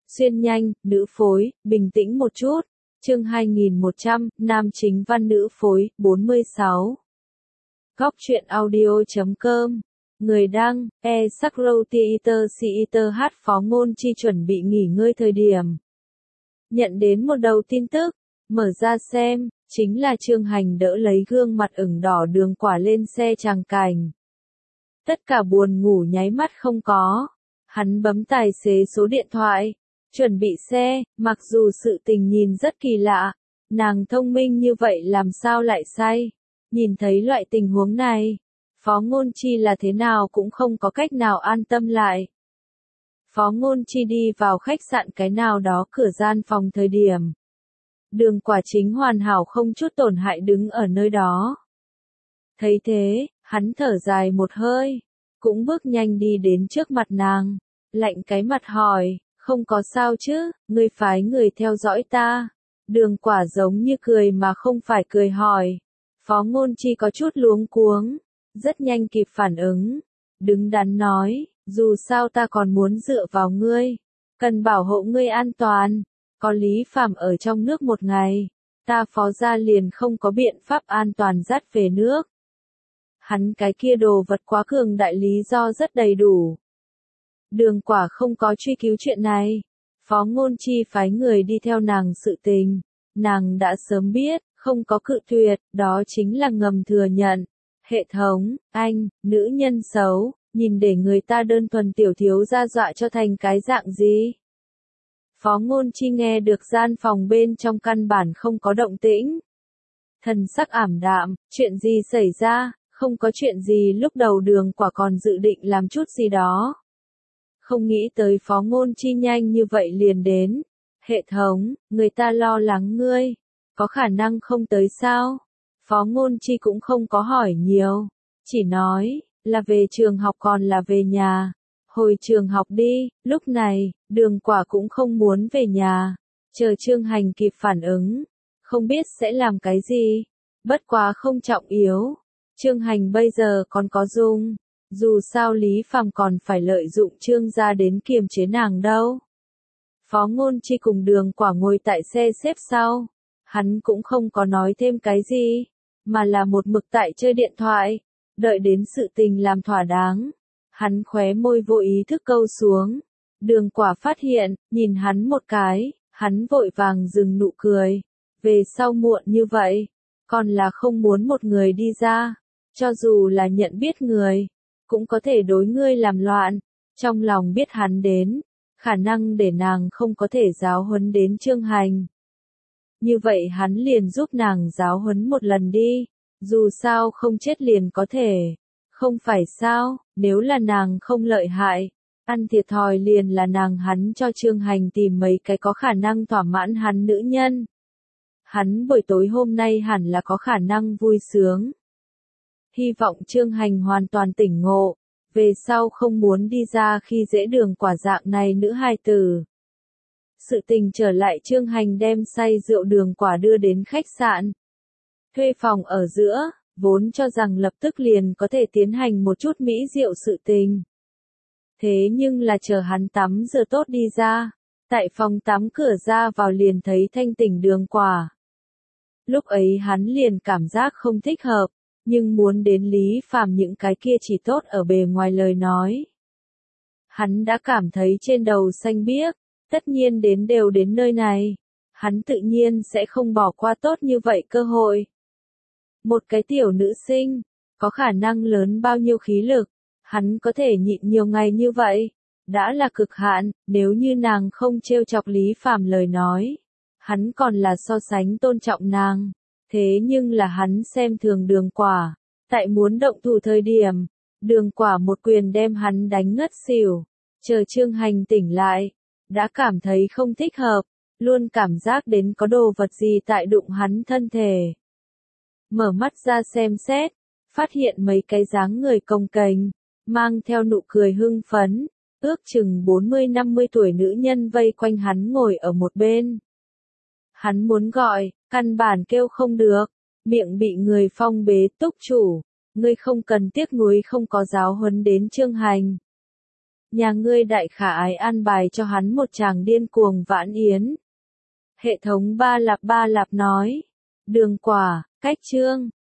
Xuyên nhanh, nữ phối, bình tĩnh một chút. Chương 2100, nam chính văn nữ phối, 46. Góc truyện audio.com. Người đăng, Sakrotheater hát Phó Ngôn Chi chuẩn bị nghỉ ngơi thời điểm. Nhận đến một đầu tin tức, mở ra xem, chính là Trương Hành đỡ lấy gương mặt ửng đỏ Đường Quả lên xe tràng cảnh. Tất cả buồn ngủ nháy mắt không có. Hắn bấm tài xế số điện thoại, chuẩn bị xe, mặc dù sự tình nhìn rất kỳ lạ, nàng thông minh như vậy làm sao lại say. Nhìn thấy loại tình huống này, Phó Ngôn Chi là thế nào cũng không có cách nào an tâm lại. Phó Ngôn Chi đi vào khách sạn cái nào đó cửa gian phòng thời điểm. Đường Quả chính hoàn hảo không chút tổn hại đứng ở nơi đó. Thấy thế, hắn thở dài một hơi, cũng bước nhanh đi đến trước mặt nàng, lạnh cái mặt hỏi, không có sao chứ, ngươi phái người theo dõi ta. Đường Quả giống như cười mà không phải cười hỏi. Phó Ngôn Chi có chút luống cuống, rất nhanh kịp phản ứng, đứng đắn nói, dù sao ta còn muốn dựa vào ngươi, cần bảo hộ ngươi an toàn, có Lý Phàm ở trong nước một ngày, ta Phó gia liền không có biện pháp an toàn dắt về nước. Hắn cái kia đồ vật quá cường đại lý do rất đầy đủ. Đường Quả không có truy cứu chuyện này, Phó Ngôn Chi phái người đi theo nàng sự tình, nàng đã sớm biết, không có cự tuyệt, đó chính là ngầm thừa nhận. Hệ thống, anh, nữ nhân xấu, nhìn để người ta đơn thuần tiểu thiếu gia dọa cho thành cái dạng gì. Phó Ngôn Chi nghe được gian phòng bên trong căn bản không có động tĩnh. Thần sắc ảm đạm, chuyện gì xảy ra, không có chuyện gì. Lúc đầu Đường Quả còn dự định làm chút gì đó. Không nghĩ tới Phó Ngôn Chi nhanh như vậy liền đến. Hệ thống, người ta lo lắng ngươi, có khả năng không tới sao? Phó Ngôn Chi cũng không có hỏi nhiều, chỉ nói, là về trường học còn là về nhà. Hồi trường học đi. Lúc này, Đường Quả cũng không muốn về nhà, chờ Trương Hành kịp phản ứng, không biết sẽ làm cái gì, bất quá không trọng yếu. Trương Hành bây giờ còn có dung, dù sao Lý Phàm còn phải lợi dụng Trương gia đến kiềm chế nàng đâu. Phó Ngôn Chi cùng Đường Quả ngồi tại xe xếp sau, hắn cũng không có nói thêm cái gì, mà là một mực tại chơi điện thoại, đợi đến sự tình làm thỏa đáng. Hắn khóe môi vô ý thức câu xuống. Đường Quả phát hiện, nhìn hắn một cái, hắn vội vàng dừng nụ cười. Về sau muộn như vậy, còn là không muốn một người đi ra, cho dù là nhận biết người, cũng có thể đối ngươi làm loạn. Trong lòng biết hắn đến, khả năng để nàng không có thể giáo huấn đến Trương Hành. Như vậy hắn liền giúp nàng giáo huấn một lần đi, dù sao không chết liền có thể. Không phải sao, nếu là nàng không lợi hại, ăn thiệt thòi liền là nàng. Hắn cho Trương Hành tìm mấy cái có khả năng thỏa mãn hắn nữ nhân. Hắn buổi tối hôm nay hẳn là có khả năng vui sướng. Hy vọng Trương Hành hoàn toàn tỉnh ngộ, về sau không muốn đi ra khi dễ Đường Quả dạng này nữ hài tử. Sự tình trở lại, Trương Hành đem say rượu Đường Quả đưa đến khách sạn. Thuê phòng ở giữa, vốn cho rằng lập tức liền có thể tiến hành một chút mỹ diệu sự tình. Thế nhưng là chờ hắn tắm rửa tốt đi ra, tại phòng tắm cửa ra vào liền thấy thanh tỉnh Đường Quả. Lúc ấy hắn liền cảm giác không thích hợp, nhưng muốn đến Lý Phàm những cái kia chỉ tốt ở bề ngoài lời nói. Hắn đã cảm thấy trên đầu xanh biếc, tất nhiên đều đến nơi này, hắn tự nhiên sẽ không bỏ qua tốt như vậy cơ hội. Một cái tiểu nữ sinh, có khả năng lớn bao nhiêu khí lực, hắn có thể nhịn nhiều ngày như vậy, đã là cực hạn. Nếu như nàng không trêu chọc Lý Phàm lời nói, hắn còn là so sánh tôn trọng nàng. Thế nhưng là hắn xem thường Đường Quả, tại muốn động thủ thời điểm, Đường Quả một quyền đem hắn đánh ngất xỉu. Chờ Trương Hành tỉnh lại, đã cảm thấy không thích hợp, luôn cảm giác đến có đồ vật gì tại đụng hắn thân thể. Mở mắt ra xem xét, phát hiện mấy cái dáng người cồng kềnh, mang theo nụ cười hưng phấn, ước chừng 40-50 tuổi nữ nhân vây quanh hắn ngồi ở một bên. Hắn muốn gọi, căn bản kêu không được, miệng bị người phong bế. Túc chủ, ngươi không cần tiếc nuối không có giáo huấn đến Trương Hành. nhà ngươi đại khả ái an bài cho hắn một chàng điên cuồng vãn yến. Hệ thống ba lạp nói. Đường Quả, cách chương.